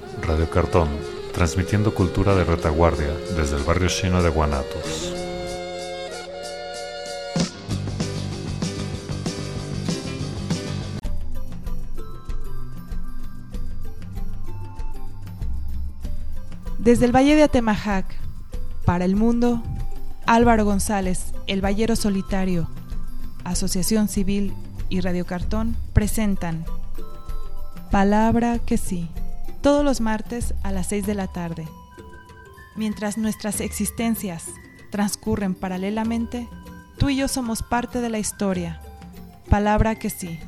Radio Cartón, transmitiendo cultura de retaguardia desde el barrio chino de Guanatos. Desde el Valle de Atemajac, para el mundo, Álvaro González, El Vallero Solitario, Asociación Civil y Radio Cartón presentan Palabra que sí, todos los martes a las 6 de la tarde. Mientras nuestras existencias transcurren paralelamente, tú y yo somos parte de la historia. Palabra que sí.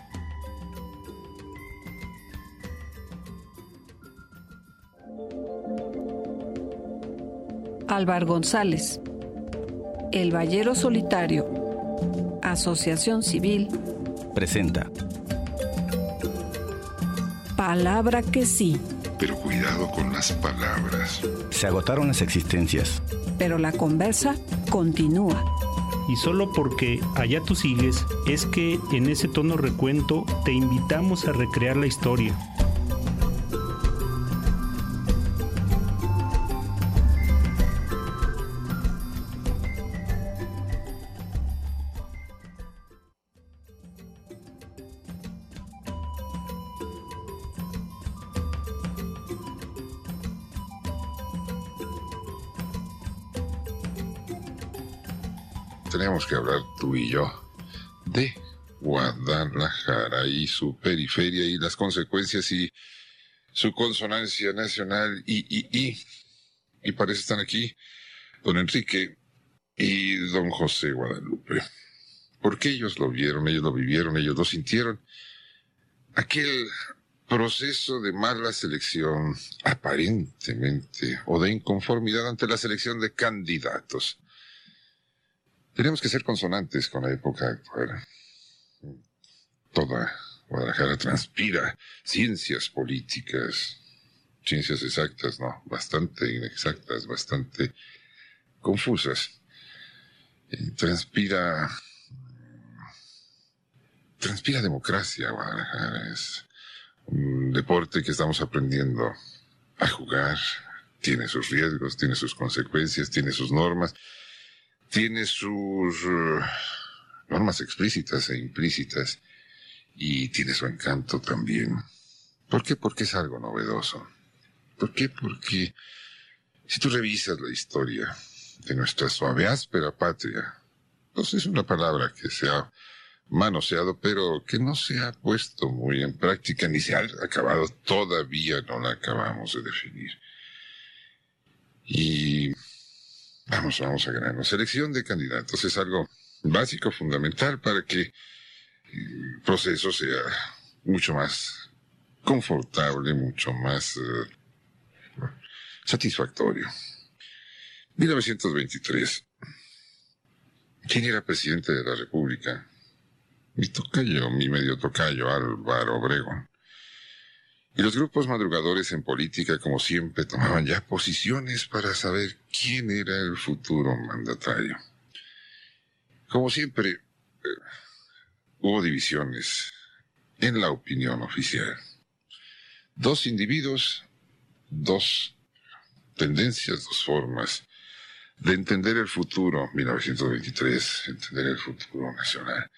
Álvaro González, El Vallero Solitario, Asociación Civil, presenta Palabra que sí. Pero cuidado con las palabras. Se agotaron las existencias, Pero la conversa continúa. Y solo porque allá tú sigues, es que en ese tono recuento te invitamos a recrear la historia. Tenemos que hablar tú y yo de Guadalajara y su periferia y las consecuencias y su consonancia nacional y parece están aquí don Enrique y don José Guadalupe. Porque ellos lo vieron, ellos lo vivieron, ellos lo sintieron. Aquel proceso de mala selección, aparentemente, o de inconformidad ante la selección de candidatos. Tenemos que ser consonantes con la época actual. Toda Guadalajara transpira ciencias políticas, ciencias exactas, no, bastante inexactas, bastante confusas. Transpira democracia. Guadalajara es un deporte que estamos aprendiendo a jugar. Tiene sus riesgos, tiene sus consecuencias, tiene sus normas. Tiene sus normas explícitas e implícitas y tiene su encanto también. ¿Por qué? Porque es algo novedoso. ¿Por qué? Porque si tú revisas la historia de nuestra suave, áspera patria, pues es una palabra que se ha manoseado, pero que no se ha puesto muy en práctica, ni se ha acabado, todavía no la acabamos de definir. Y vamos a ganar. Selección de candidatos es algo básico, fundamental para que el proceso sea mucho más confortable, mucho más satisfactorio. 1923. ¿Quién era presidente de la República? Mi medio tocayo, Álvaro Obregón. Y los grupos madrugadores en política, como siempre, tomaban ya posiciones para saber quién era el futuro mandatario. Como siempre, hubo divisiones en la opinión oficial. Dos individuos, dos tendencias, dos formas de entender el futuro, 1923, entender el futuro nacional.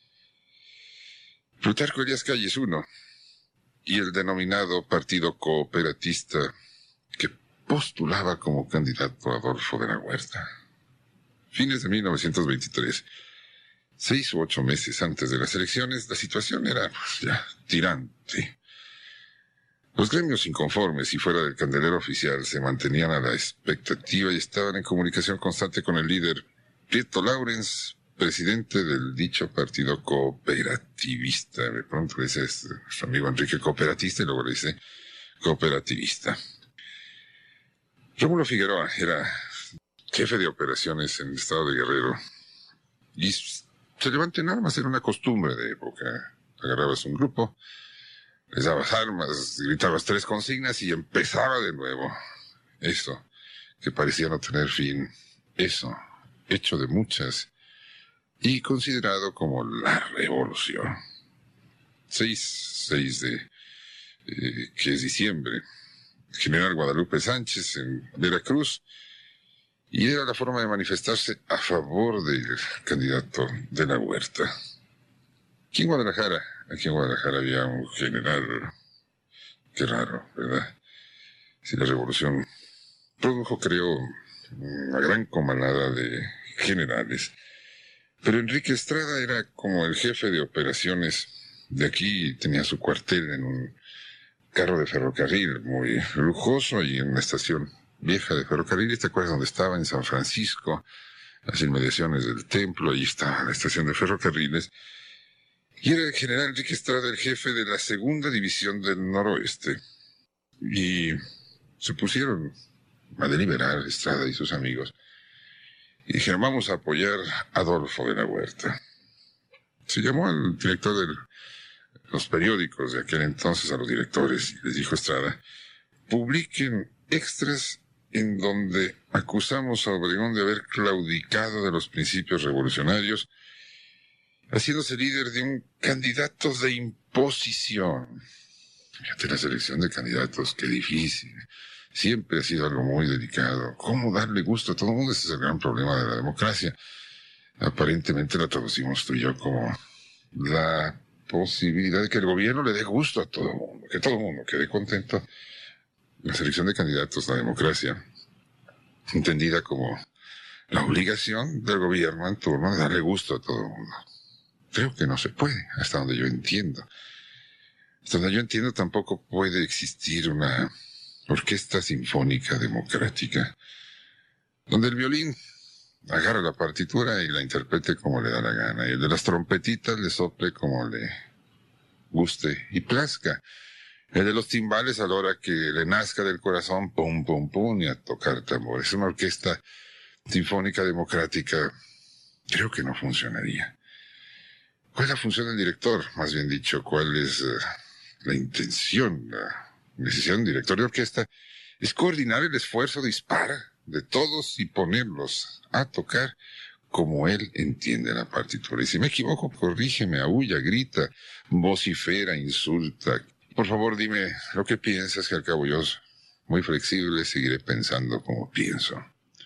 Plutarco Elías Calles, uno, y el denominado Partido Cooperatista, que postulaba como candidato a Adolfo de la Huerta. Fines de 1923, 6 u 8 meses antes de las elecciones, la situación era ya tirante. Los gremios inconformes y fuera del candelero oficial se mantenían a la expectativa y estaban en comunicación constante con el líder Prieto Laurens, presidente del dicho partido cooperativista. De pronto le dice nuestro amigo Enrique cooperatista y luego le dice cooperativista. Rómulo Figueroa era jefe de operaciones en el estado de Guerrero y se levanta en armas, era una costumbre de época. Agarrabas un grupo, les dabas armas, gritabas 3 consignas y empezaba de nuevo. Eso, que parecía no tener fin. Eso, hecho de muchas y considerado como la revolución. 6 de que es diciembre general Guadalupe Sánchez en Veracruz, y era la forma de manifestarse a favor del candidato de la Huerta. Aquí en Guadalajara había un general, qué raro, ¿verdad? Si la revolución produjo, creo, una gran comalada de generales, pero Enrique Estrada era como el jefe de operaciones de aquí, tenía su cuartel en un carro de ferrocarril muy lujoso y en una estación vieja de ferrocarril. ¿Te acuerdas dónde estaba? En San Francisco, las inmediaciones del templo, ahí está la estación de ferrocarriles. Y era el general Enrique Estrada el jefe de la segunda división del noroeste. Y se pusieron a deliberar Estrada y sus amigos. Y dijeron, vamos a apoyar a Adolfo de la Huerta. Se llamó al director de los periódicos de aquel entonces, a los directores, y les dijo Estrada, publiquen extras en donde acusamos a Obregón de haber claudicado de los principios revolucionarios, haciéndose líder de un candidato de imposición. Fíjate, la selección de candidatos, qué difícil. Siempre ha sido algo muy delicado. ¿Cómo darle gusto a todo el mundo? Ese es el gran problema de la democracia. Aparentemente la traducimos tú y yo como la posibilidad de que el gobierno le dé gusto a todo el mundo, que todo el mundo quede contento. La selección de candidatos, la democracia, entendida como la obligación del gobierno en turno de darle gusto a todo el mundo. Creo que no se puede, hasta donde yo entiendo. Hasta donde yo entiendo tampoco puede existir una orquesta sinfónica democrática, donde el violín agarre la partitura y la interprete como le da la gana, y el de las trompetitas le sople como le guste y plazca. El de los timbales, a la hora que le nazca del corazón, pum, pum, pum, y a tocar tambores. Es una orquesta sinfónica democrática. Creo que no funcionaría. ¿Cuál es la función del director? Más bien dicho, ¿cuál es la intención, la necesidad de un director de orquesta? Es coordinar el esfuerzo dispar de todos y ponerlos a tocar como él entiende la partitura. Y si me equivoco, corrígeme, aúlla, grita, vocifera, insulta. Por favor, dime lo que piensas, que al cabo yo, muy flexible, seguiré pensando como pienso.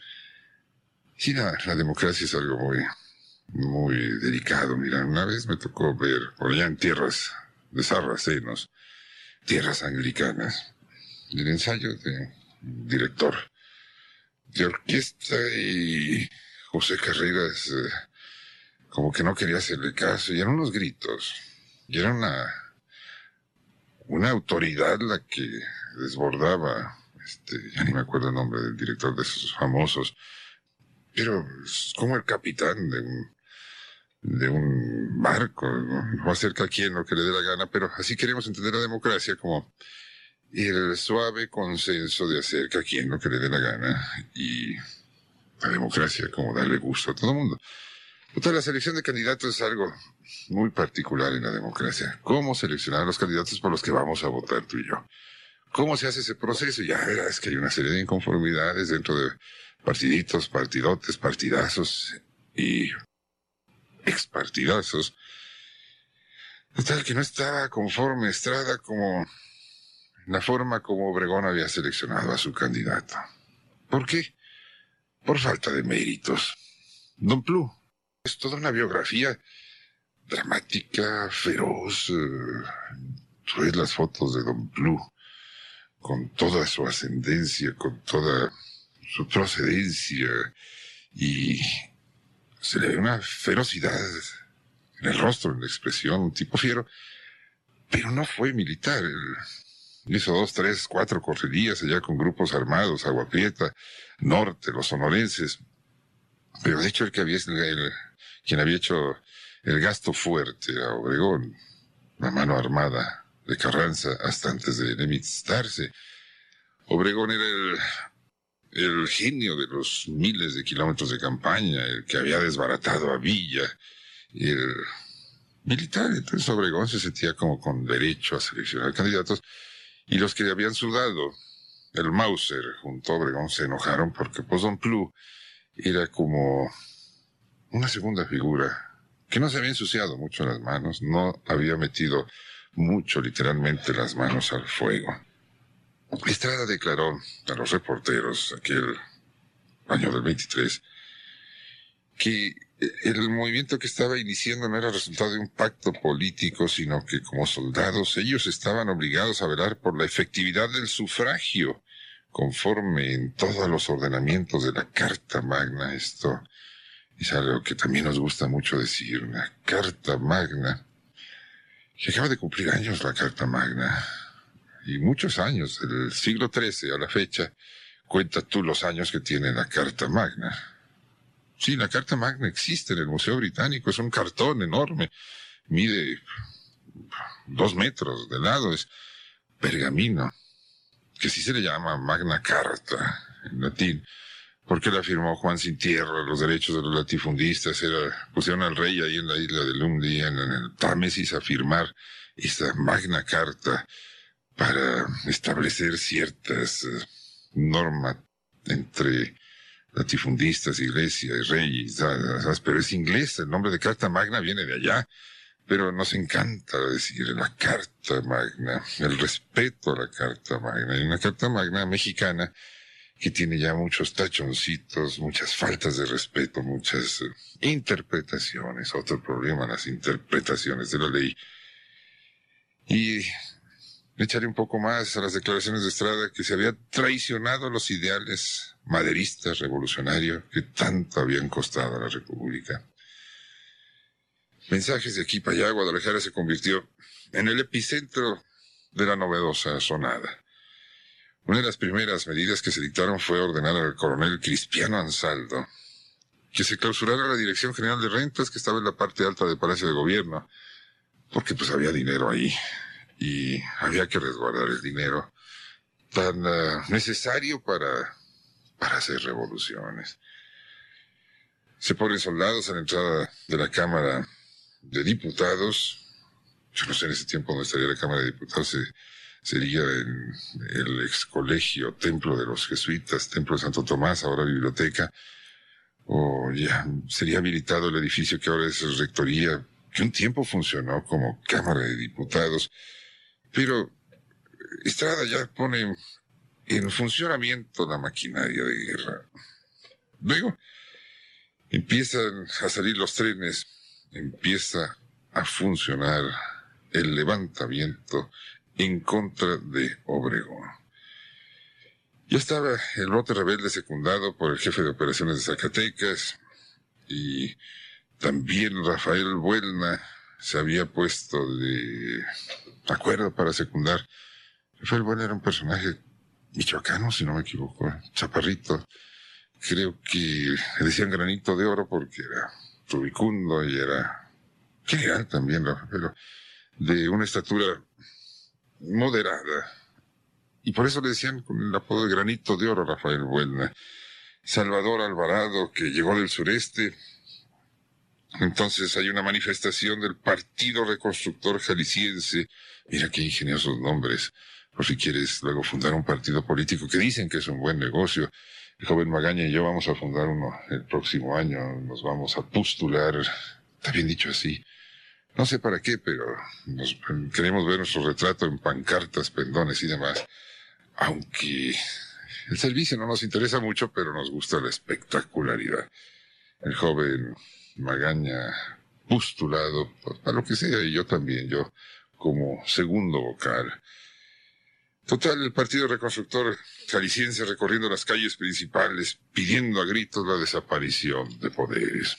Sí, la democracia es algo muy delicado. Mira, una vez me tocó ver por allá en tierras de sarracenos, tierras anglicanas, el ensayo de un director de orquesta, y José Carreras como que no quería hacerle caso, y eran unos gritos, y era una autoridad la que desbordaba, ya ni me acuerdo el nombre del director de esos famosos, pero es como el capitán de un barco, ¿no? Va a hacer a quien lo que le dé la gana, pero así queremos entender la democracia, como el suave consenso de hacer a quien lo que le dé la gana, y la democracia como darle gusto a todo el mundo. La selección de candidatos es algo muy particular en la democracia. ¿Cómo seleccionar a los candidatos por los que vamos a votar tú y yo? ¿Cómo se hace ese proceso? Ya verás que hay una serie de inconformidades dentro de partiditos, partidotes, partidazos y expartidazos. Total, que no estaba conforme Estrada como la forma como Obregón había seleccionado a su candidato. ¿Por qué? Por falta de méritos. Don Plu es toda una biografía dramática, feroz. Tú ves las fotos de Don Plu con toda su ascendencia, con toda su procedencia, y se le ve una ferocidad en el rostro, en la expresión, un tipo fiero, pero no fue militar. Él hizo 2, 3, 4 correrías allá con grupos armados, Agua Prieta, Norte, los sonorenses, pero de hecho quien había hecho el gasto fuerte a Obregón, la mano armada de Carranza hasta antes de enemistarse. Obregón era el genio de los miles de kilómetros de campaña, el que había desbaratado a Villa, y el militar. Entonces Obregón se sentía como con derecho a seleccionar candidatos, y los que habían sudado el Mauser junto a Obregón se enojaron porque pues Don Plu era como una segunda figura que no se había ensuciado mucho las manos, no había metido mucho literalmente las manos al fuego. Estrada declaró a los reporteros aquel año del 23 que el movimiento que estaba iniciando no era resultado de un pacto político, sino que como soldados ellos estaban obligados a velar por la efectividad del sufragio, conforme en todos los ordenamientos de la Carta Magna. Esto es algo que también nos gusta mucho decir, una Carta Magna, que acaba de cumplir años la Carta Magna, y muchos años, del siglo XIII a la fecha. Cuenta tú los años que tiene la Carta Magna. Sí, la Carta Magna existe en el Museo Británico, es un cartón enorme, mide 2 metros de lado, es pergamino, que sí se le llama Magna Carta en latín, porque la firmó Juan Sin Tierra, los derechos de los latifundistas, pusieron al rey ahí en la isla de Lundy, en el Támesis, a firmar esta Magna Carta para establecer ciertas normas entre latifundistas, iglesia y rey, pero es inglés, el nombre de Carta Magna viene de allá, pero nos encanta decir la Carta Magna, el respeto a la Carta Magna, y una Carta Magna mexicana que tiene ya muchos tachoncitos, muchas faltas de respeto, muchas interpretaciones, otro problema, las interpretaciones de la ley. Y le echaré un poco más a las declaraciones de Estrada, que se había traicionado los ideales maderistas revolucionarios que tanto habían costado a la República. Mensajes de aquí para allá, Guadalajara se convirtió en el epicentro de la novedosa sonada. Una de las primeras medidas que se dictaron fue ordenar al coronel Crispiano Ansaldo que se clausurara la Dirección General de Rentas, que estaba en la parte alta del Palacio de Gobierno, porque pues había dinero ahí. Y había que resguardar el dinero tan necesario para hacer revoluciones. Se ponen soldados a la entrada de la Cámara de Diputados. Yo no sé en ese tiempo dónde estaría la Cámara de Diputados. Sería en el ex colegio, Templo de los Jesuitas, Templo de Santo Tomás, ahora biblioteca. O ya sería habilitado el edificio que ahora es rectoría, que un tiempo funcionó como Cámara de Diputados. Pero Estrada ya pone en funcionamiento la maquinaria de guerra. Luego empiezan a salir los trenes, empieza a funcionar el levantamiento en contra de Obregón. Ya estaba el brote rebelde secundado por el jefe de operaciones de Zacatecas, y también Rafael Buelna se había puesto de acuerdo para secundar. Rafael Buelna era un personaje michoacano, si no me equivoco, chaparrito. Creo que le decían Granito de Oro porque era rubicundo y era general también, pero de una estatura moderada. Y por eso le decían con el apodo de Granito de Oro a Rafael Buelna. Salvador Alvarado, que llegó del sureste. Entonces hay una manifestación del Partido Reconstructor Jalisciense. Mira qué ingeniosos nombres, por si quieres luego fundar un partido político, que dicen que es un buen negocio. El joven Magaña y yo vamos a fundar uno el próximo año, nos vamos a postular, está bien dicho así. No sé para qué, pero queremos ver nuestro retrato en pancartas, pendones y demás. Aunque el servicio no nos interesa mucho, pero nos gusta la espectacularidad. El joven Magaña postulado, pues, para lo que sea, y yo también, yo como segundo vocal. Total, el Partido Reconstructor Jalisciense recorriendo las calles principales, pidiendo a gritos la desaparición de poderes.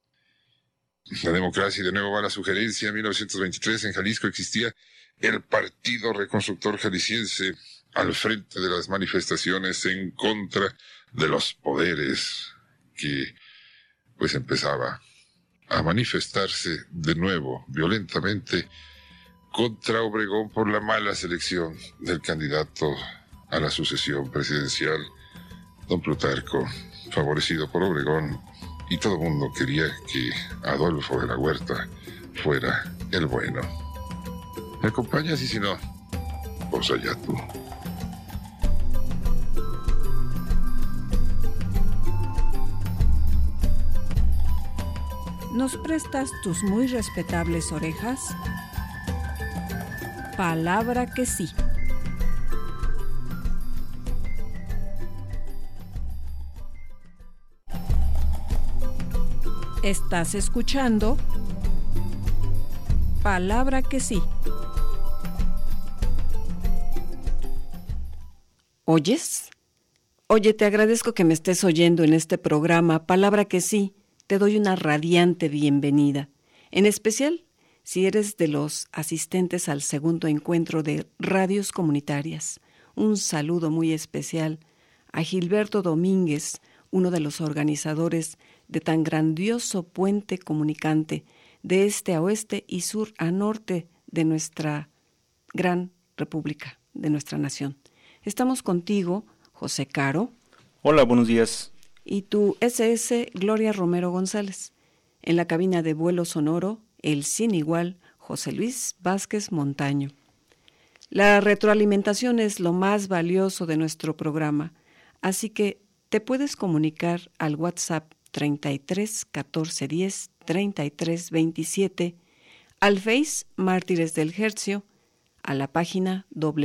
La democracia, y de nuevo va la sugerencia. En 1923 en Jalisco existía el Partido Reconstructor Jalisciense al frente de las manifestaciones en contra de los poderes, que pues empezaba a manifestarse de nuevo violentamente contra Obregón por la mala selección del candidato a la sucesión presidencial, don Plutarco, favorecido por Obregón, y todo el mundo quería que Adolfo de la Huerta fuera el bueno. ¿Me acompañas? Y si no, pues allá tú. ¿Nos prestas tus muy respetables orejas? Palabra que sí. Estás escuchando Palabra que sí. ¿Oyes? Oye, te agradezco que me estés oyendo en este programa Palabra que sí. Te doy una radiante bienvenida. En especial, si eres de los asistentes al segundo encuentro de Radios Comunitarias. Un saludo muy especial a Gilberto Domínguez, uno de los organizadores de tan grandioso puente comunicante de este a oeste y sur a norte de nuestra gran república, de nuestra nación. Estamos contigo, José Caro. Hola, buenos días. Y tu SS Gloria Romero González. En la cabina de vuelo sonoro, el sin igual José Luis Vázquez Montaño. La retroalimentación es lo más valioso de nuestro programa, así que te puedes comunicar al WhatsApp 33 14 10 33 27, al Face Mártires del Hercio, a la página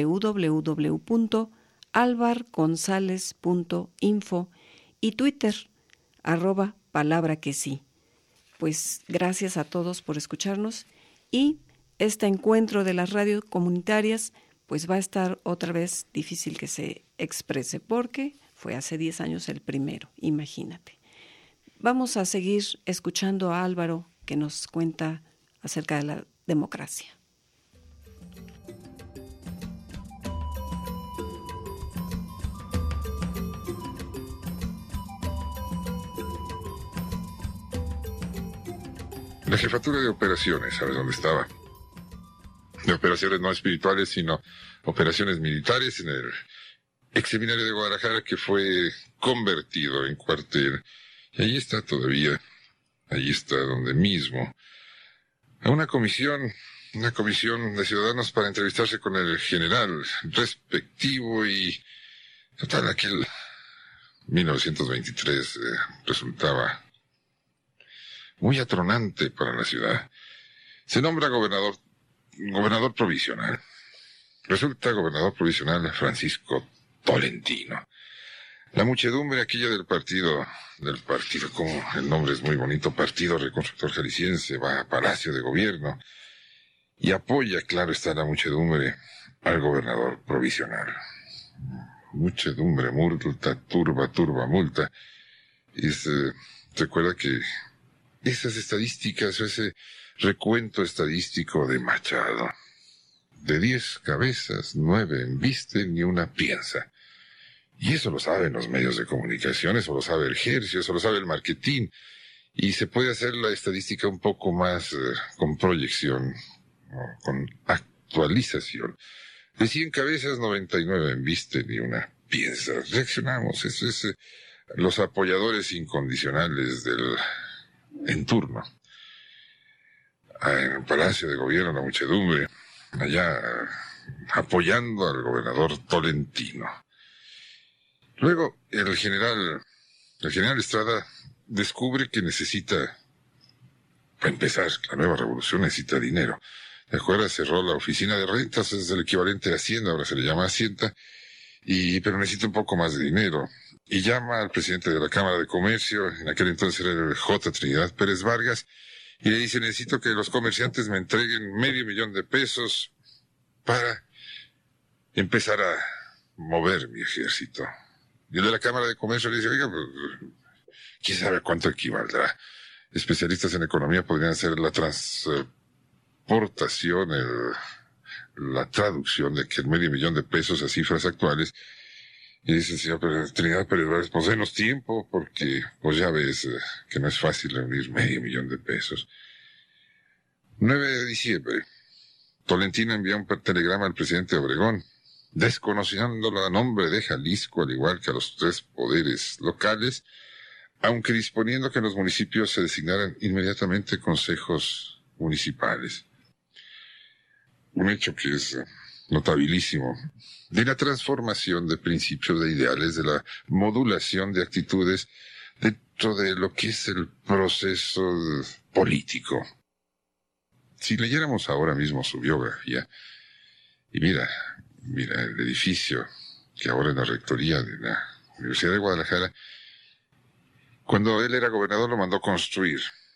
www.alvargonzalez.info y Twitter, @palabra que sí. Pues gracias a todos por escucharnos y este encuentro de las radios comunitarias pues va a estar otra vez difícil que se exprese porque fue hace 10 años el primero, imagínate. Vamos a seguir escuchando a Álvaro que nos cuenta acerca de la democracia. La jefatura de operaciones, ¿sabes dónde estaba? De operaciones no espirituales, sino operaciones militares en el ex seminario de Guadalajara que fue convertido en cuartel. Y ahí está todavía, ahí está donde mismo, a una comisión de ciudadanos para entrevistarse con el general respectivo y total, aquel 1923 resultaba muy atronante para la ciudad. Se nombra gobernador provisional. Resulta gobernador provisional Francisco Tolentino. La muchedumbre aquella del partido, como el nombre es muy bonito, Partido Reconstructor Jalisciense, va a Palacio de Gobierno y apoya, claro está, la muchedumbre al gobernador provisional. Muchedumbre, multa, turba, multa. Recuerda que esas estadísticas o ese recuento estadístico de Machado, de 10 cabezas, 9 embisten y una piensa. Y eso lo saben los medios de comunicación, eso lo sabe el Hercio, eso lo sabe el marketing. Y se puede hacer la estadística un poco más con proyección, con actualización. De 100 cabezas, 99 embisten y una piensa. Reaccionamos, eso es los apoyadores incondicionales del en turno. En el Palacio de Gobierno, la muchedumbre, allá apoyando al gobernador Tolentino. Luego, el general Estrada descubre que necesita, para empezar, la nueva revolución necesita dinero. ¿Te acuerdas? Cerró la oficina de rentas, es el equivalente a Hacienda, ahora se le llama Hacienda, pero necesita un poco más de dinero. Y llama al presidente de la Cámara de Comercio, en aquel entonces era el J. Trinidad Pérez Vargas, y le dice, necesito que los comerciantes me entreguen $500,000 para empezar a mover mi ejército. Y el de la Cámara de Comercio le dice, oiga, pues, quién sabe cuánto equivaldrá. Especialistas en economía podrían hacer la transportación, la traducción de aquel $500,000 a cifras actuales. Y dice el señor Trinidad Pérez Vargas, pues denos tiempo, porque pues ya ves que no es fácil reunir $500,000. 9 de diciembre, Tolentino envía un telegrama al presidente Obregón, desconociéndolo a nombre de Jalisco, al igual que a los 3 poderes locales, aunque disponiendo que en los municipios se designaran inmediatamente consejos municipales. Un hecho que es notabilísimo, de la transformación de principios, de ideales, de la modulación de actitudes dentro de lo que es el proceso político. Si leyéramos ahora mismo su biografía, y mira el edificio que ahora es la rectoría de la Universidad de Guadalajara, cuando él era gobernador lo mandó construir,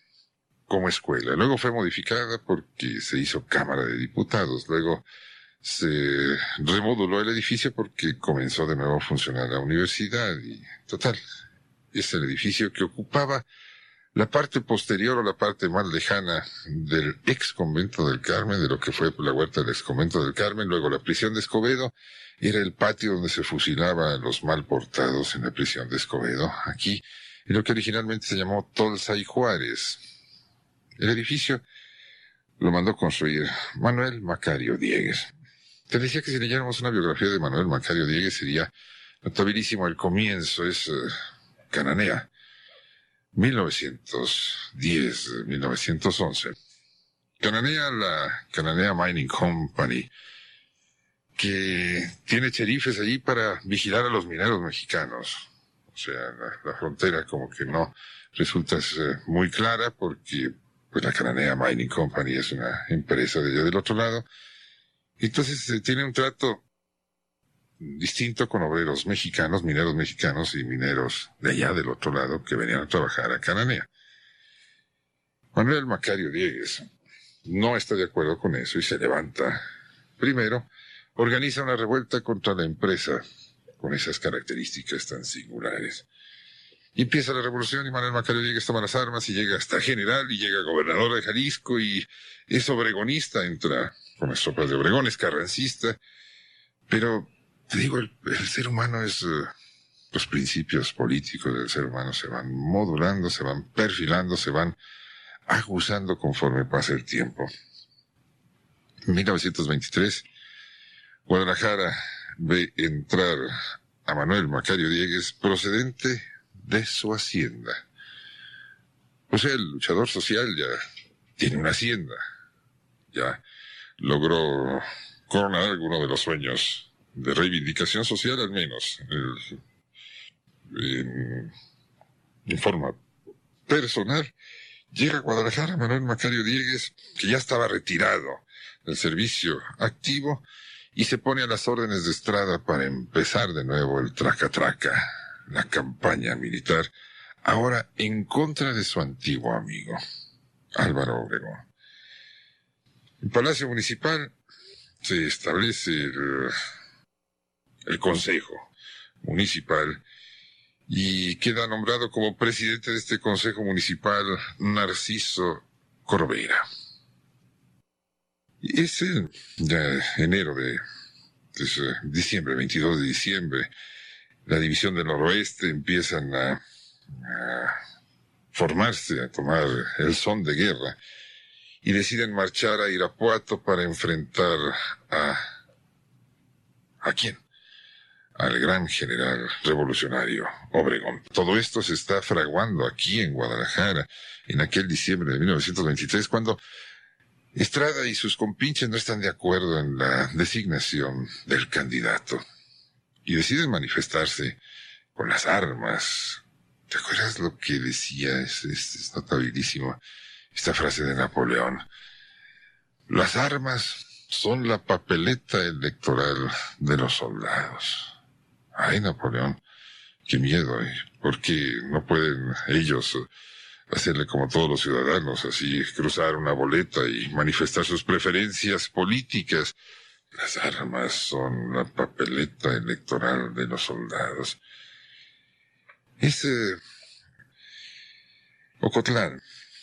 como escuela. Luego fue modificada porque se hizo Cámara de Diputados. Luego se remoduló el edificio porque comenzó de nuevo a funcionar la universidad. Y total, es el edificio que ocupaba la parte posterior o la parte más lejana del ex convento del Carmen, de lo que fue la huerta del ex convento del Carmen. Luego la prisión de Escobedo era el patio donde se fusilaba a los mal portados en la prisión de Escobedo, aquí, en lo que originalmente se llamó Tolsa y Juárez. El edificio lo mandó construir Manuel Macario Diegues. Te decía que si leyéramos una biografía de Manuel Macario Diegues sería notabilísimo el comienzo, es Cananea, 1910-1911. Cananea, la Cananea Mining Company, que tiene cherifes allí para vigilar a los mineros mexicanos. O sea, la frontera como que no resulta muy clara porque pues la Cananea Mining Company es una empresa de allá del otro lado. Entonces tiene un trato distinto con obreros mexicanos, mineros mexicanos y mineros de allá del otro lado que venían a trabajar a Cananea. Manuel Macario Diegues no está de acuerdo con eso y se levanta. Primero, organiza una revuelta contra la empresa con esas características tan singulares. Y empieza la revolución y Manuel Macario Diegues toma las armas y llega hasta general y llega gobernador de Jalisco y es obregonista, entra con las tropas de Obregón, es carrancista, pero te digo, el ser humano es, los principios políticos del ser humano se van modulando, se van perfilando, se van aguzando conforme pasa el tiempo. En 1923, Guadalajara ve entrar a Manuel Macario Diegues procedente de su hacienda. O sea, el luchador social ya tiene una hacienda, ya logró coronar alguno de los sueños de reivindicación social, al menos en forma personal. Llega a Guadalajara Manuel Macario Diegues, que ya estaba retirado del servicio activo, y se pone a las órdenes de Estrada para empezar de nuevo el traca-traca, la campaña militar, ahora en contra de su antiguo amigo, Álvaro Obregón. En Palacio Municipal se establece el Consejo Municipal y queda nombrado como presidente de este Consejo Municipal Narciso Corbera. Y es ya enero diciembre, 22 de diciembre, la División del Noroeste empiezan a formarse, a tomar el son de guerra y deciden marchar a Irapuato para enfrentar ¿a quién? Al gran general revolucionario Obregón. Todo esto se está fraguando aquí en Guadalajara en aquel diciembre de 1923, cuando Estrada y sus compinches no están de acuerdo en la designación del candidato y deciden manifestarse con las armas. ¿Te acuerdas lo que decía? Es notabilísimo esta frase de Napoleón. Las armas son la papeleta electoral de los soldados. Ay, Napoleón, qué miedo, porque no pueden ellos hacerle como todos los ciudadanos, así cruzar una boleta y manifestar sus preferencias políticas. Las armas son la papeleta electoral de los soldados. Es Ocotlán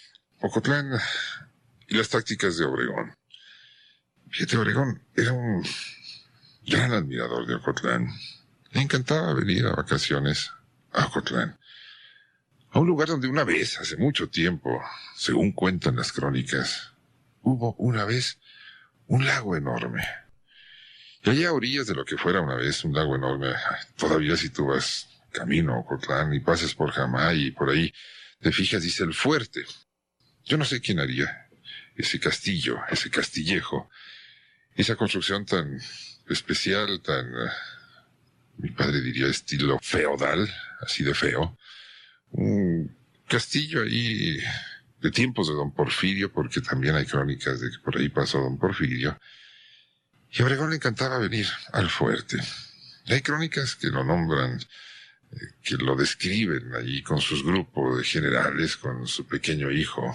y las tácticas de Obregón. Fíjate, Obregón era un gran admirador de Ocotlán. Le encantaba venir a vacaciones a Ocotlán, a un lugar donde una vez, hace mucho tiempo, según cuentan las crónicas, hubo una vez un lago enorme. Y allá a orillas de lo que fuera una vez un lago enorme, todavía si tú vas camino a Ocotlán y pasas por Jamay y por ahí te fijas, dice el fuerte. Yo no sé quién haría ese castillo, ese castillejo, esa construcción tan especial, tan, mi padre diría estilo feudal, así de feo. Un castillo ahí de tiempos de don Porfirio, porque también hay crónicas de que por ahí pasó don Porfirio. Y a Obregón le encantaba venir al fuerte. Y hay crónicas que lo nombran, que lo describen allí con sus grupos de generales, con su pequeño hijo,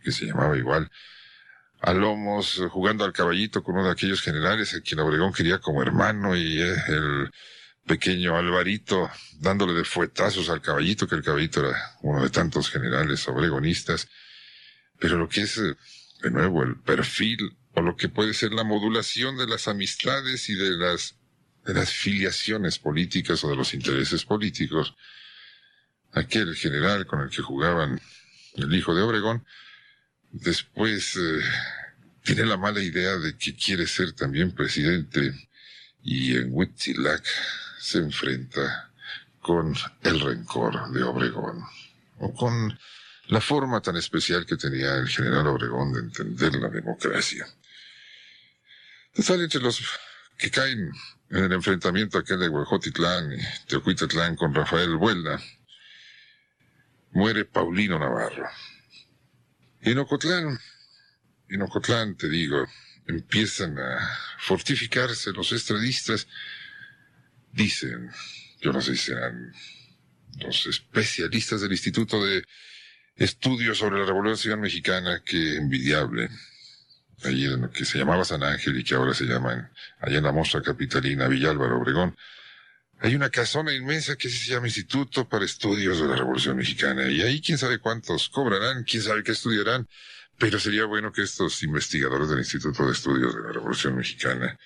que se llamaba igual, a lomos, jugando al caballito con uno de aquellos generales a quien Obregón quería como hermano, y el pequeño Alvarito dándole de fuetazos al caballito, que el caballito era uno de tantos generales obregonistas. Pero lo que es, de nuevo, el perfil, o lo que puede ser la modulación de las amistades y de las filiaciones políticas o de los intereses políticos, aquel general con el que jugaban el hijo de Obregón, después tiene la mala idea de que quiere ser también presidente, y en Huitzilac se enfrenta con el rencor de Obregón, o con la forma tan especial que tenía el general Obregón de entender la democracia. Total, entre los que caen en el enfrentamiento aquel de Huejotitlán y Teocuitatlán con Rafael Buelna, muere Paulino Navarro. Y en Ocotlán, te digo, empiezan a fortificarse los estradistas. Dicen, yo no sé si serán los especialistas del Instituto de Estudios sobre la Revolución Mexicana, que envidiable, allí en lo que se llamaba San Ángel y que ahora se llama, allá en la Mostra Capitalina, Villa Álvaro Obregón, hay una casona inmensa que se llama Instituto para Estudios de la Revolución Mexicana, y ahí quién sabe cuántos cobrarán, quién sabe qué estudiarán, pero sería bueno que estos investigadores del Instituto de Estudios de la Revolución Mexicana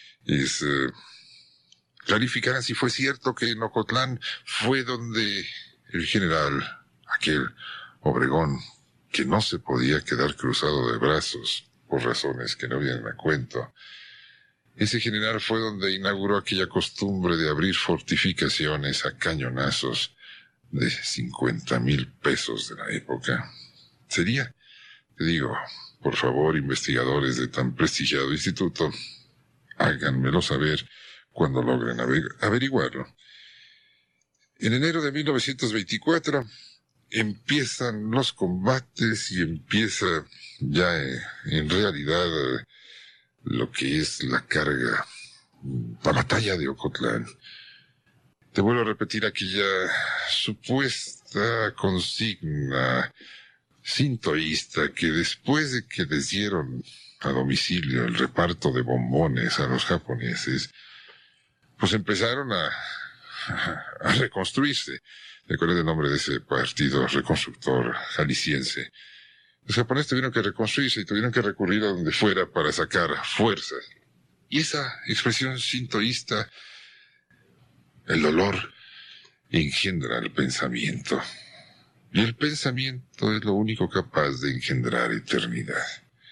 clarificaran si fue cierto que en Ocotlán fue donde el general, aquel Obregón, que no se podía quedar cruzado de brazos por razones que no vienen a cuento, ese general fue donde inauguró aquella costumbre de abrir fortificaciones a cañonazos de 50,000 pesos de la época. Sería, te digo, por favor, investigadores de tan prestigiado instituto, háganmelo saber cuando logren averiguarlo. En enero de 1924 empiezan los combates y empieza ya en realidad lo que es la carga, la batalla de Ocotlán. Te vuelvo a repetir aquella supuesta consigna sintoísta que después de que les dieron a domicilio el reparto de bombones a los japoneses, pues empezaron a reconstruirse. Recuerda el nombre de ese partido reconstructor jalisciense. Los japoneses tuvieron que reconstruirse y tuvieron que recurrir a donde fuera para sacar fuerzas. Y esa expresión sintoísta, el dolor, engendra el pensamiento. Y el pensamiento es lo único capaz de engendrar eternidad.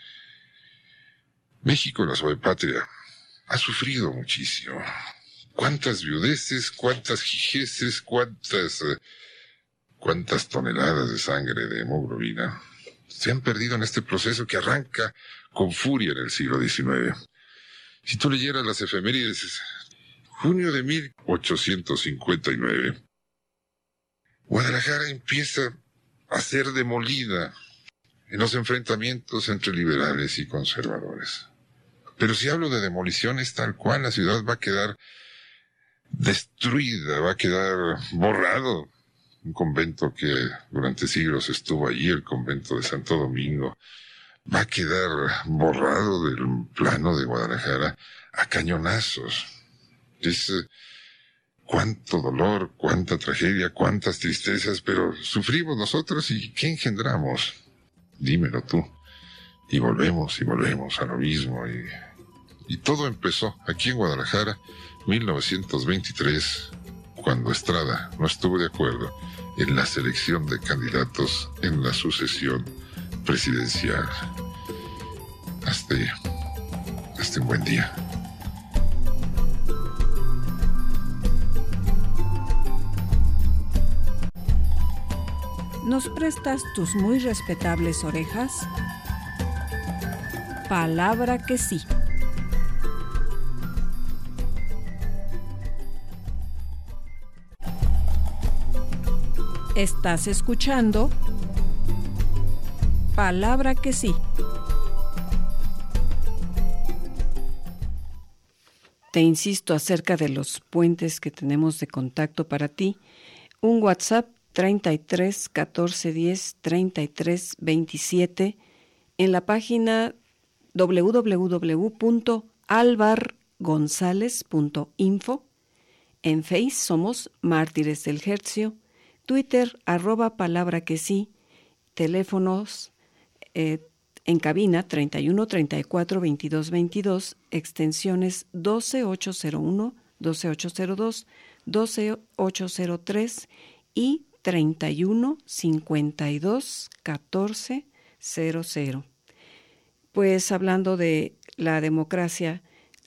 México, la suave patria, ha sufrido muchísimo. Cuántas viudeces, cuántas jijeces, cuántas toneladas de sangre, de hemoglobina se han perdido en este proceso que arranca con furia en el siglo XIX. Si tú leyeras las efemérides, junio de 1859, Guadalajara empieza a ser demolida en los enfrentamientos entre liberales y conservadores. Pero si hablo de demoliciones tal cual, la ciudad va a quedar destruida, va a quedar borrado. Un convento que durante siglos estuvo allí, el convento de Santo Domingo, va a quedar borrado del plano de Guadalajara a cañonazos. Es cuánto dolor, cuánta tragedia, cuántas tristezas, pero sufrimos nosotros, ¿y qué engendramos? Dímelo tú. Y volvemos a lo mismo, y todo empezó aquí en Guadalajara, 1923, cuando Estrada no estuvo de acuerdo en la selección de candidatos en la sucesión presidencial. Hasta un buen día. ¿Nos prestas tus muy respetables orejas? Palabra que sí. Estás escuchando Palabra que sí. Te insisto acerca de los puentes que tenemos de contacto para ti. Un WhatsApp 33 14 10 33 27, en la página www.alvargonzalez.info. En Face somos Mártires del Hercio, Twitter @palabra que sí, teléfonos en cabina 31 34 22 22, extensiones 12801, 12802, 12803 y 31 52 14 00. Pues hablando de la democracia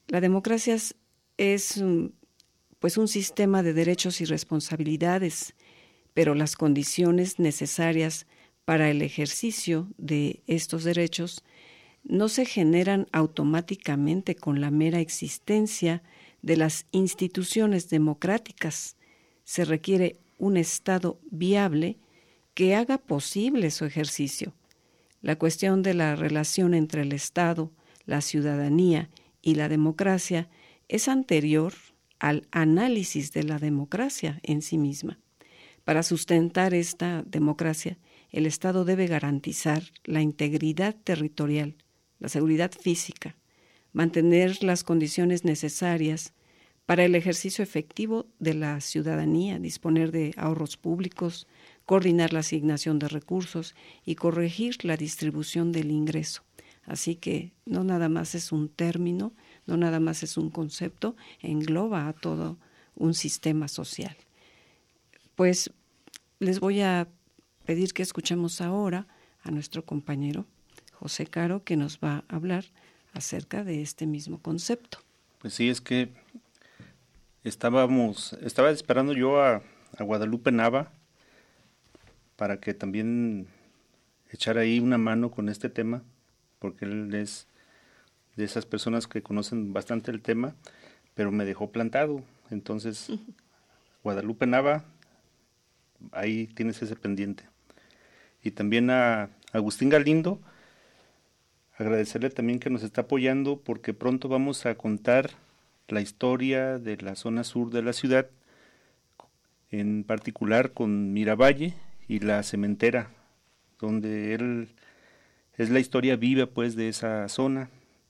es pues un sistema de derechos y responsabilidades, pero las condiciones necesarias para el ejercicio de estos derechos no se generan automáticamente con la mera existencia de las instituciones democráticas. Se requiere un Estado viable que haga posible su ejercicio. La cuestión de la relación entre el Estado, la ciudadanía y la democracia es anterior al análisis de la democracia en sí misma. Para sustentar esta democracia, el Estado debe garantizar la integridad territorial, la seguridad física, mantener las condiciones necesarias para el ejercicio efectivo de la ciudadanía, disponer de ahorros públicos, coordinar la asignación de recursos y corregir la distribución del ingreso. Así que no nada más es un término, no nada más es un concepto, engloba a todo un sistema social. Pues les voy a pedir que escuchemos ahora a nuestro compañero José Caro, que nos va a hablar acerca de este mismo concepto. Pues sí, es que estaba esperando yo a Guadalupe Nava para que también echara ahí una mano con este tema, porque él es de esas personas que conocen bastante el tema, pero me dejó plantado. Entonces, Guadalupe Nava, ahí tienes ese pendiente. Y también a Agustín Galindo, agradecerle también que nos está apoyando, porque pronto vamos a contar la historia de la zona sur de la ciudad, en particular con Miravalle y la cementera, donde él es la historia viva pues de esa zona.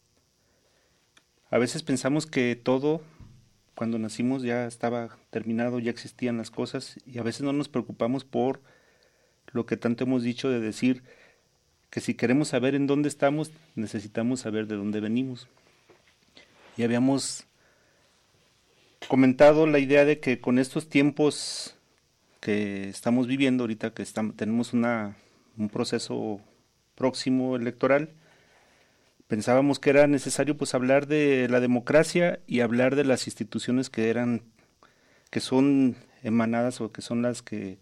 A veces pensamos que todo, cuando nacimos, ya estaba terminado, ya existían las cosas, y a veces no nos preocupamos por lo que tanto hemos dicho de decir que si queremos saber en dónde estamos, necesitamos saber de dónde venimos. Y habíamos comentado la idea de que con estos tiempos que estamos viviendo ahorita, que tenemos un proceso próximo electoral, pensábamos que era necesario pues hablar de la democracia y hablar de las instituciones que son emanadas o que son las que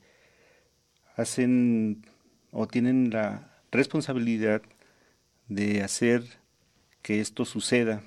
hacen o tienen la responsabilidad de hacer que esto suceda.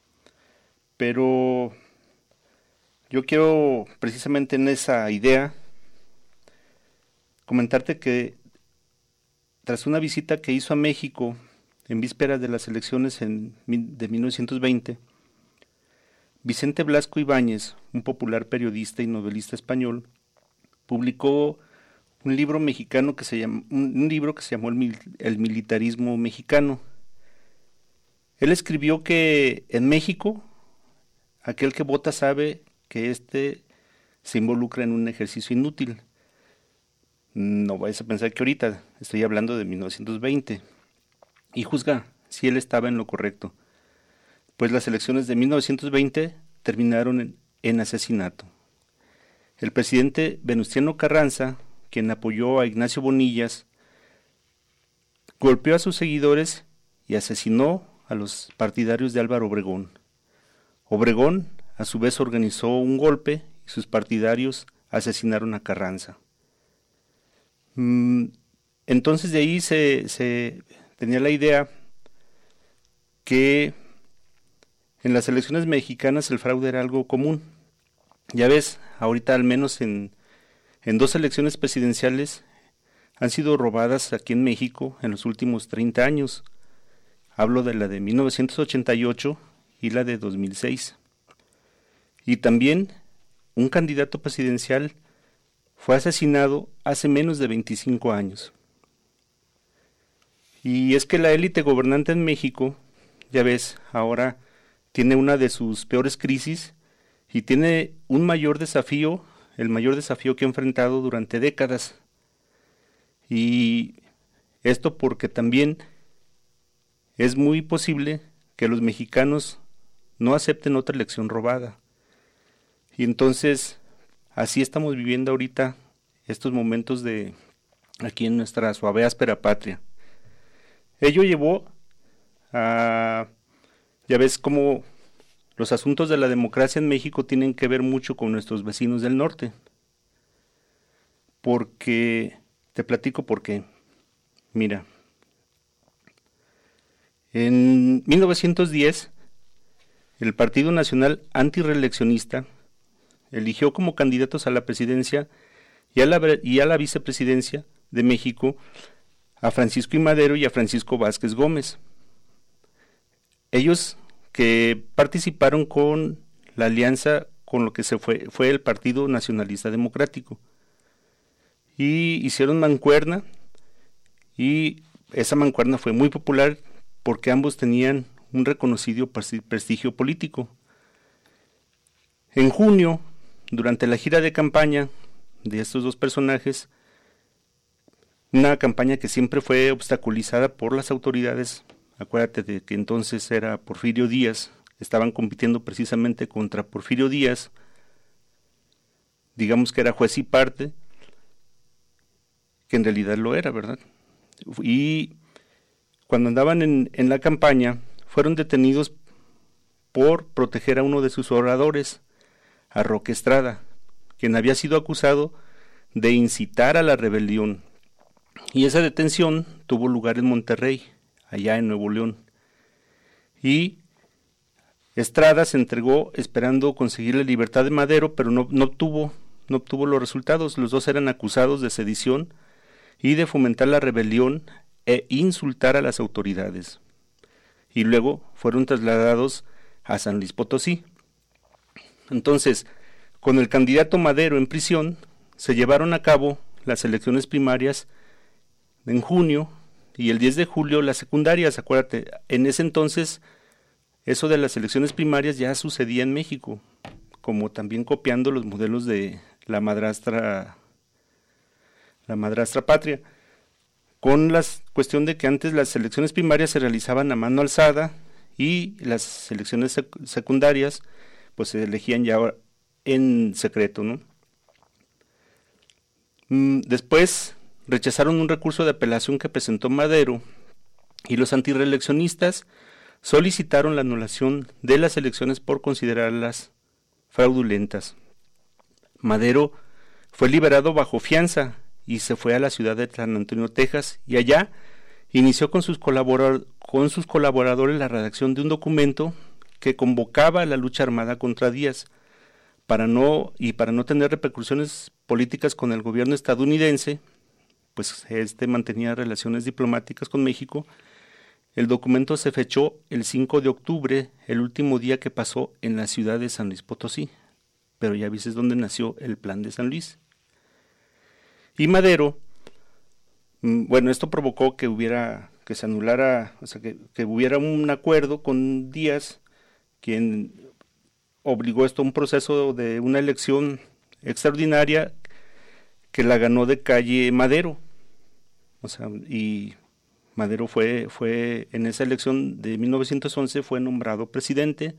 Pero yo quiero, precisamente en esa idea, comentarte que tras una visita que hizo a México en vísperas de las elecciones de 1920, Vicente Blasco Ibáñez, un popular periodista y novelista español, publicó un libro mexicano que se llamó El militarismo mexicano. Él escribió que en México aquel que vota sabe que se involucra en un ejercicio inútil. No vayas a pensar que ahorita estoy hablando de 1920. Y juzga si él estaba en lo correcto, pues las elecciones de 1920 terminaron en asesinato. El presidente Venustiano Carranza, quien apoyó a Ignacio Bonillas, golpeó a sus seguidores y asesinó a los partidarios de Álvaro Obregón. Obregón, a su vez, organizó un golpe y sus partidarios asesinaron a Carranza. Entonces de ahí se tenía la idea que en las elecciones mexicanas el fraude era algo común. Ya ves, ahorita al menos en 2 elecciones presidenciales han sido robadas aquí en México en los últimos 30 años. Hablo de la de 1988 y la de 2006. Y también un candidato presidencial fue asesinado hace menos de 25 años. Y es que la élite gobernante en México, ya ves, ahora tiene una de sus peores crisis y tiene un mayor desafío, el mayor desafío que ha enfrentado durante décadas. Y esto porque también es muy posible que los mexicanos no acepten otra elección robada. Y entonces, así estamos viviendo ahorita estos momentos de aquí en nuestra suave áspera patria. Ello llevó a, ya ves cómo los asuntos de la democracia en México tienen que ver mucho con nuestros vecinos del norte. Porque, te platico por qué. Mira, en 1910, el Partido Nacional Antirreeleccionista eligió como candidatos a la presidencia y a la vicepresidencia de México a Francisco I. Madero y a Francisco Vázquez Gómez. Ellos que participaron con la alianza con lo que fue el Partido Nacionalista Democrático. Y hicieron mancuerna, y esa mancuerna fue muy popular porque ambos tenían un reconocido prestigio político. En junio, durante la gira de campaña de estos dos personajes, una campaña que siempre fue obstaculizada por las autoridades, acuérdate de que entonces era Porfirio Díaz, estaban compitiendo precisamente contra Porfirio Díaz, digamos que era juez y parte, que en realidad lo era, ¿verdad? Y cuando andaban en la campaña, fueron detenidos por proteger a uno de sus oradores, a Roque Estrada, quien había sido acusado de incitar a la rebelión. Y esa detención tuvo lugar en Monterrey, allá en Nuevo León. Y Estrada se entregó esperando conseguir la libertad de Madero, pero no obtuvo los resultados. Los dos eran acusados de sedición y de fomentar la rebelión e insultar a las autoridades. Y luego fueron trasladados a San Luis Potosí. Entonces, con el candidato Madero en prisión, se llevaron a cabo las elecciones primarias en junio y el 10 de julio las secundarias. Acuérdate, en ese entonces eso de las elecciones primarias ya sucedía en México, como también copiando los modelos de la madrastra patria, con la cuestión de que antes las elecciones primarias se realizaban a mano alzada y las elecciones secundarias pues se elegían ya en secreto, ¿no? Después rechazaron un recurso de apelación que presentó Madero y los antirreeleccionistas solicitaron la anulación de las elecciones por considerarlas fraudulentas. Madero fue liberado bajo fianza y se fue a la ciudad de San Antonio, Texas, y allá inició con sus colaboradores la redacción de un documento que convocaba a la lucha armada contra Díaz, para no tener repercusiones políticas con el gobierno estadounidense, pues mantenía relaciones diplomáticas con México. El documento se fechó el 5 de octubre, el último día que pasó en la ciudad de San Luis Potosí, pero ya viste dónde nació el Plan de San Luis. Y Madero, esto provocó que se anulara, o sea, que hubiera un acuerdo con Díaz, quien obligó esto a un proceso de una elección extraordinaria que la ganó de calle Madero. O sea, y Madero fue en esa elección de 1911 fue nombrado presidente,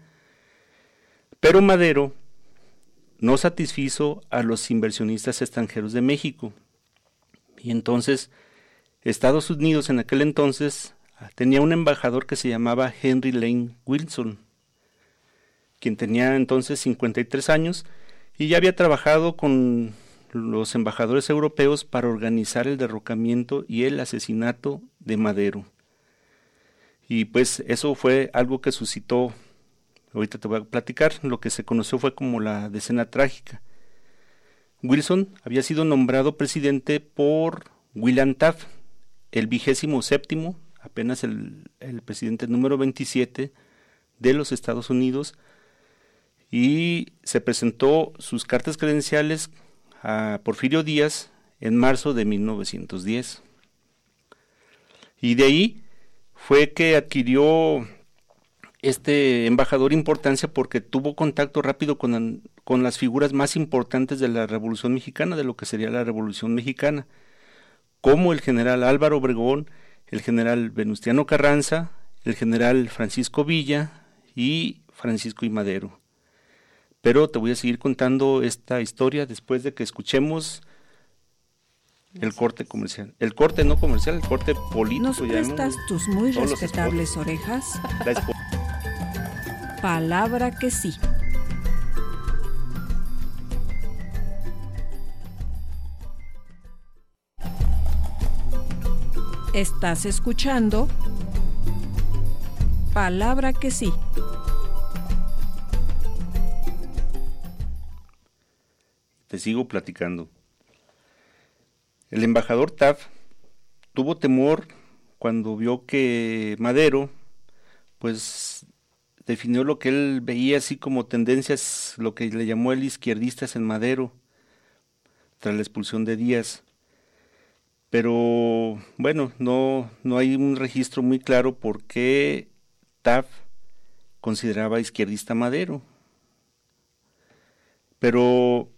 pero Madero no satisfizo a los inversionistas extranjeros de México. Y entonces Estados Unidos en aquel entonces tenía un embajador que se llamaba Henry Lane Wilson, quien tenía entonces 53 años y ya había trabajado con los embajadores europeos para organizar el derrocamiento y el asesinato de Madero. Y pues eso fue algo que suscitó, ahorita te voy a platicar, lo que se conoció fue como la decena trágica. Wilson había sido nombrado presidente por William Taft, el 27º, apenas el presidente número 27 de los Estados Unidos, y se presentó sus cartas credenciales a Porfirio Díaz en marzo de 1910. Y de ahí fue que adquirió este embajador importancia porque tuvo contacto rápido con las figuras más importantes de la Revolución Mexicana, de lo que sería la Revolución Mexicana, como el general Álvaro Obregón, el general Venustiano Carranza, el general Francisco Villa y Francisco I. Madero. Pero te voy a seguir contando esta historia después de que escuchemos el corte comercial. El corte no comercial, el corte político. ¿Nos prestas tus muy respetables orejas? Palabra que sí. Estás escuchando Palabra que sí. Te sigo platicando. El embajador Taft tuvo temor cuando vio que Madero, pues, definió lo que él veía así como tendencias, lo que le llamó el izquierdistas en Madero, tras la expulsión de Díaz. Pero, bueno, no hay un registro muy claro por qué Taft consideraba izquierdista a Madero. Pero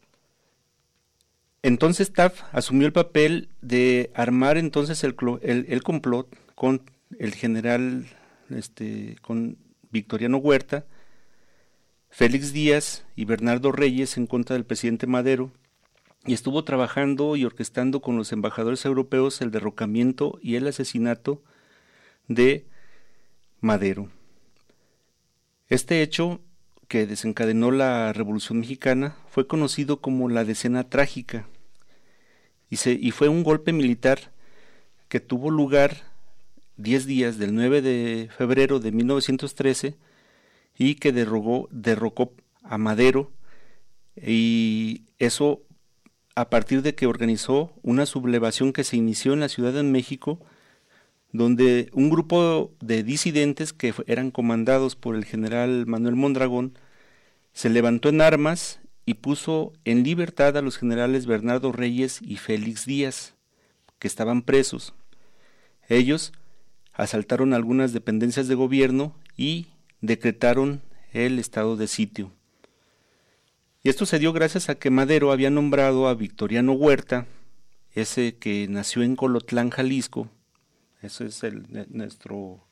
entonces Taft asumió el papel de armar entonces el complot con el general, con Victoriano Huerta, Félix Díaz y Bernardo Reyes en contra del presidente Madero, y estuvo trabajando y orquestando con los embajadores europeos el derrocamiento y el asesinato de Madero. Este hecho, que desencadenó la Revolución Mexicana, fue conocido como la Decena Trágica, y fue un golpe militar que tuvo lugar 10 días del 9 de febrero de 1913 y que derrocó a Madero, y eso a partir de que organizó una sublevación que se inició en la Ciudad de México, donde un grupo de disidentes que eran comandados por el general Manuel Mondragón se levantó en armas y puso en libertad a los generales Bernardo Reyes y Félix Díaz, que estaban presos. Ellos asaltaron algunas dependencias de gobierno y decretaron el estado de sitio. Y esto se dio gracias a que Madero había nombrado a Victoriano Huerta, ese que nació en Colotlán, Jalisco. Ese es nuestro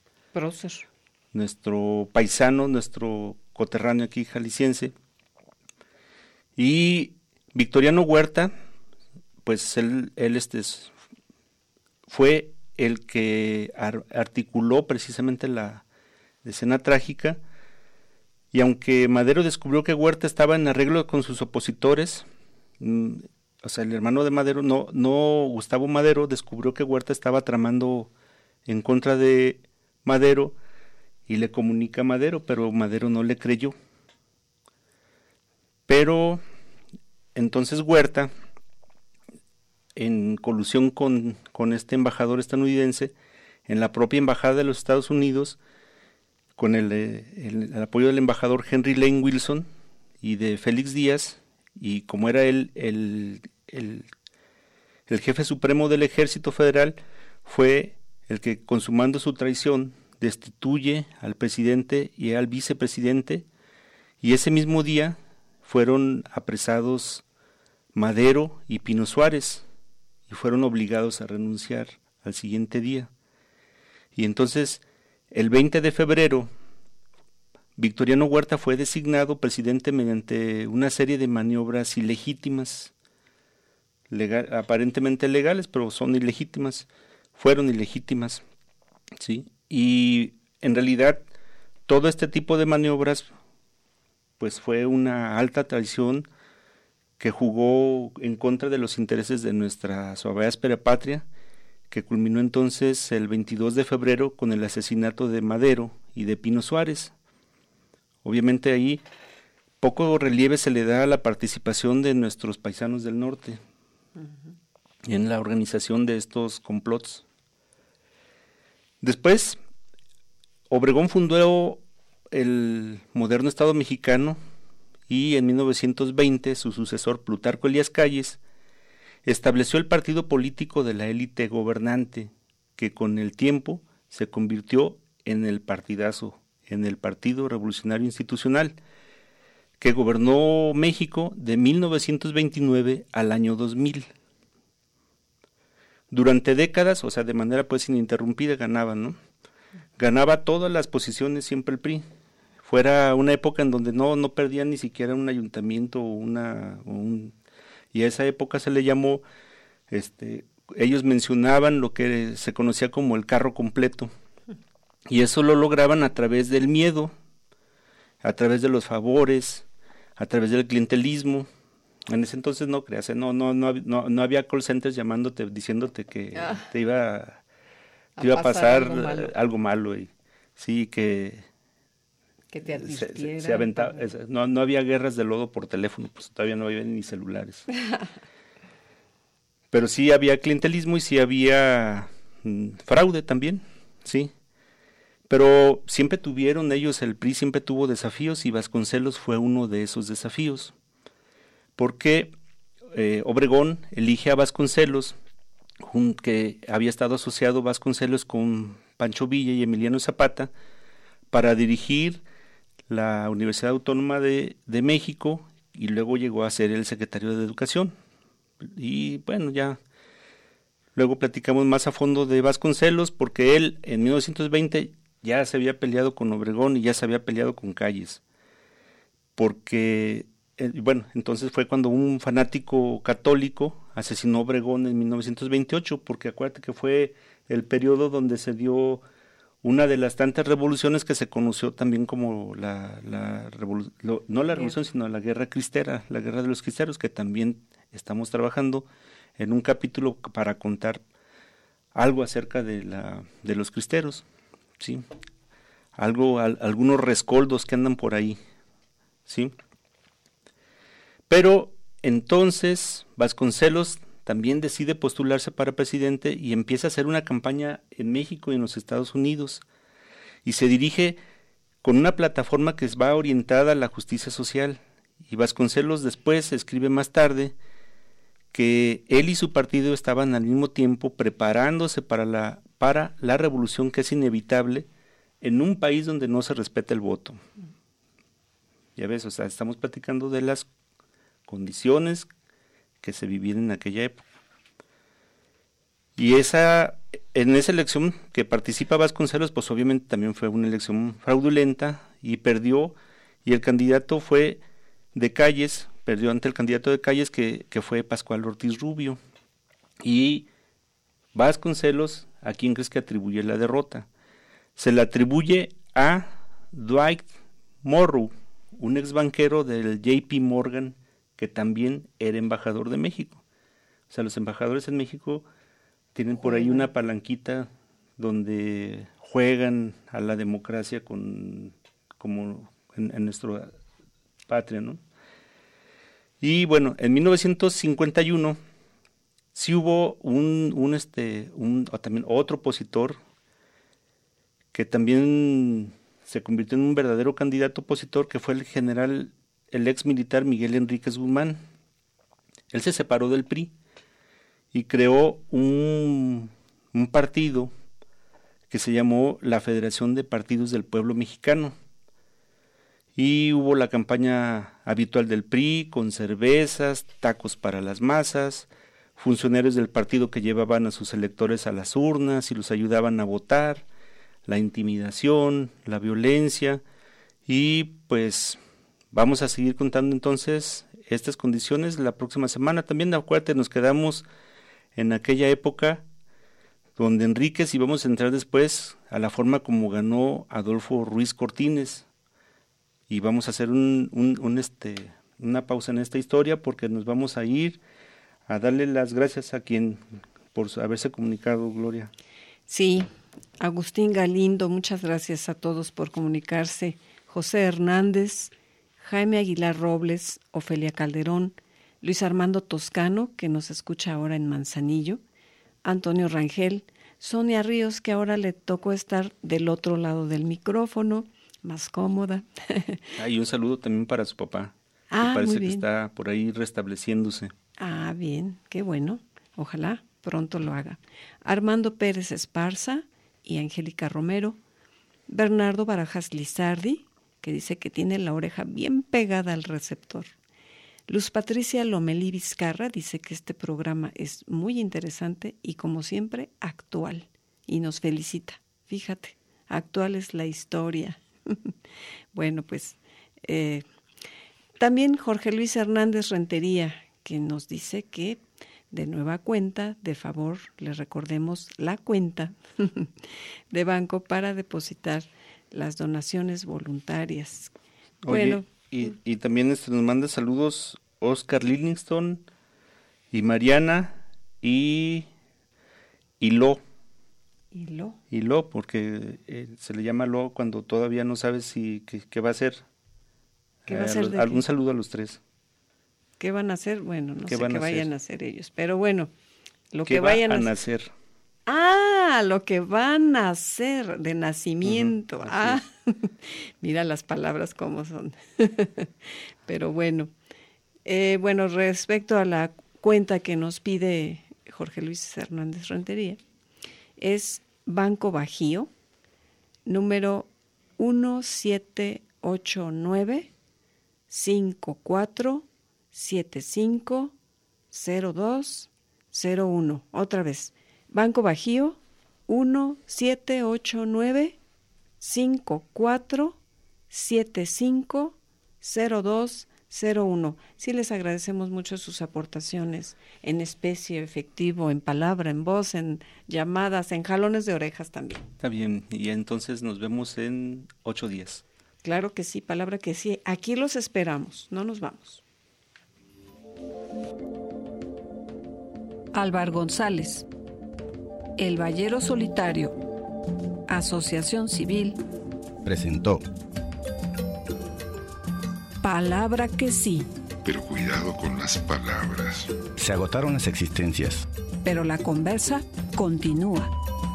paisano, nuestro coterráneo aquí jalisciense. Y Victoriano Huerta, pues él fue el que articuló precisamente la Decena Trágica, y aunque Madero descubrió que Huerta estaba en arreglo con sus opositores, o sea, el hermano de Madero, no Gustavo Madero, descubrió que Huerta estaba tramando en contra de Madero y le comunica a Madero, pero Madero no le creyó. Pero entonces Huerta, en colusión con este embajador estadounidense, en la propia embajada de los Estados Unidos, con el apoyo del embajador Henry Lane Wilson y de Félix Díaz, y como era él el jefe supremo del Ejército Federal, fue el que, consumando su traición, destituye al presidente y al vicepresidente, y ese mismo día fueron apresados Madero y Pino Suárez, y fueron obligados a renunciar al siguiente día. Y entonces, el 20 de febrero, Victoriano Huerta fue designado presidente mediante una serie de maniobras ilegítimas, aparentemente legales, pero son ilegítimas, fueron ilegítimas, ¿sí? Y en realidad todo este tipo de maniobras pues fue una alta traición que jugó en contra de los intereses de nuestra suave áspera patria, que culminó entonces el 22 de febrero con el asesinato de Madero y de Pino Suárez. Obviamente ahí poco relieve se le da a la participación de nuestros paisanos del norte en la organización de estos complots. Después, Obregón fundó el moderno Estado mexicano y en 1920 su sucesor Plutarco Elías Calles estableció el partido político de la élite gobernante, que con el tiempo se convirtió en el partidazo, en el Partido Revolucionario Institucional, que gobernó México de 1929 al año 2000. Durante décadas, o sea, de manera pues ininterrumpida ganaba, ¿no? Ganaba todas las posiciones siempre el PRI. Fuera una época en donde no perdía ni siquiera un ayuntamiento y a esa época se le llamó, ellos mencionaban lo que se conocía como el carro completo, y eso lo lograban a través del miedo, a través de los favores, a través del clientelismo. En ese entonces no creas, no había call centers llamándote, diciéndote que te iba a pasar algo malo, y sí, que te advirtiera. Se aventaba, no había guerras de lodo por teléfono, pues todavía no había ni celulares. Pero sí había clientelismo y sí había fraude también, sí. Pero siempre tuvieron ellos, el PRI siempre tuvo desafíos, y Vasconcelos fue uno de esos desafíos. Porque Obregón elige a Vasconcelos, que había estado asociado Vasconcelos con Pancho Villa y Emiliano Zapata, para dirigir la Universidad Autónoma de México, y luego llegó a ser el secretario de Educación. Y bueno, ya luego platicamos más a fondo de Vasconcelos, porque él en 1920 ya se había peleado con Obregón y ya se había peleado con Calles, porque bueno, entonces fue cuando un fanático católico asesinó a Obregón en 1928, porque acuérdate que fue el periodo donde se dio una de las tantas revoluciones que se conoció también como la revolución, sino la guerra cristera, la guerra de los cristeros, que también estamos trabajando en un capítulo para contar algo acerca de los cristeros, ¿sí? Algunos rescoldos que andan por ahí, ¿sí? Pero entonces Vasconcelos también decide postularse para presidente y empieza a hacer una campaña en México y en los Estados Unidos, y se dirige con una plataforma que va orientada a la justicia social. Y Vasconcelos después escribe más tarde que él y su partido estaban al mismo tiempo preparándose para la revolución que es inevitable en un país donde no se respeta el voto. Ya ves, o sea, estamos platicando de las condiciones que se vivían en aquella época. Y en esa elección que participa Vasconcelos, pues obviamente también fue una elección fraudulenta, y perdió, y el candidato fue de Calles, perdió ante el candidato de Calles, que fue Pascual Ortiz Rubio. Y Vasconcelos, ¿a quién crees que atribuye la derrota? Se la atribuye a Dwight Morrow, un ex banquero del JP Morgan, que también era embajador de México. O sea, los embajadores en México tienen por ahí una palanquita donde juegan a la democracia como en nuestra patria, ¿no? Y bueno, en 1951 sí hubo también otro opositor que también se convirtió en un verdadero candidato opositor, que fue el ex militar Miguel Enríquez Guzmán. Él se separó del PRI y creó un partido que se llamó la Federación de Partidos del Pueblo Mexicano. Y hubo la campaña habitual del PRI, con cervezas, tacos para las masas, funcionarios del partido que llevaban a sus electores a las urnas y los ayudaban a votar, la intimidación, la violencia, y pues vamos a seguir contando entonces estas condiciones la próxima semana. También acuérdate, nos quedamos en aquella época donde Enríquez, y vamos a entrar después a la forma como ganó Adolfo Ruiz Cortines, y vamos a hacer una pausa en esta historia, porque nos vamos a ir a darle las gracias a quien por haberse comunicado, Gloria. Sí, Agustín Galindo, muchas gracias a todos por comunicarse. José Hernández, Jaime Aguilar Robles, Ofelia Calderón, Luis Armando Toscano, que nos escucha ahora en Manzanillo, Antonio Rangel, Sonia Ríos, que ahora le tocó estar del otro lado del micrófono, más cómoda. Y un saludo también para su papá. Ah, parece muy que bien. está por ahí restableciéndose. Ah, bien, qué bueno. Ojalá pronto lo haga. Armando Pérez Esparza y Angélica Romero. Bernardo Barajas Lizardi, que dice que tiene la oreja bien pegada al receptor. Luz Patricia Lomelí Vizcarra dice que este programa es muy interesante y, como siempre, actual. Y nos felicita. Fíjate, actual es la historia. Bueno, pues también Jorge Luis Hernández Rentería, que nos dice que de nueva cuenta, de favor, le recordemos la cuenta de banco para depositar las donaciones voluntarias. Oye, Bueno, y también nos manda saludos Oscar Livingston y Mariana y Lo. Y Lo, porque se le llama Lo cuando todavía no sabes qué va a hacer. ¿Qué va a hacer de algún qué? saludo a los tres. ¿Qué van a hacer? Bueno, no sé qué vayan a hacer ellos, pero bueno, lo ¿Qué que vayan van a a hacer. hacer? Ah, lo que van a hacer de nacimiento. Así Mira las palabras cómo son. Pero bueno, respecto a la cuenta que nos pide Jorge Luis Hernández Rentería, es Banco Bajío, número 1789-5475-0201. Otra vez, Banco Bajío 1789-5475-0201. Sí, les agradecemos mucho sus aportaciones en especie, efectivo, en palabra, en voz, en llamadas, en jalones de orejas también. Está bien, y entonces nos vemos en 8 días. Claro que sí, palabra que sí. Aquí los esperamos, no nos vamos. Álvaro González, El Ballero Solitario, Asociación Civil, presentó Palabra que sí, Pero cuidado con las palabras. Se agotaron las existencias. pero la conversa continúa.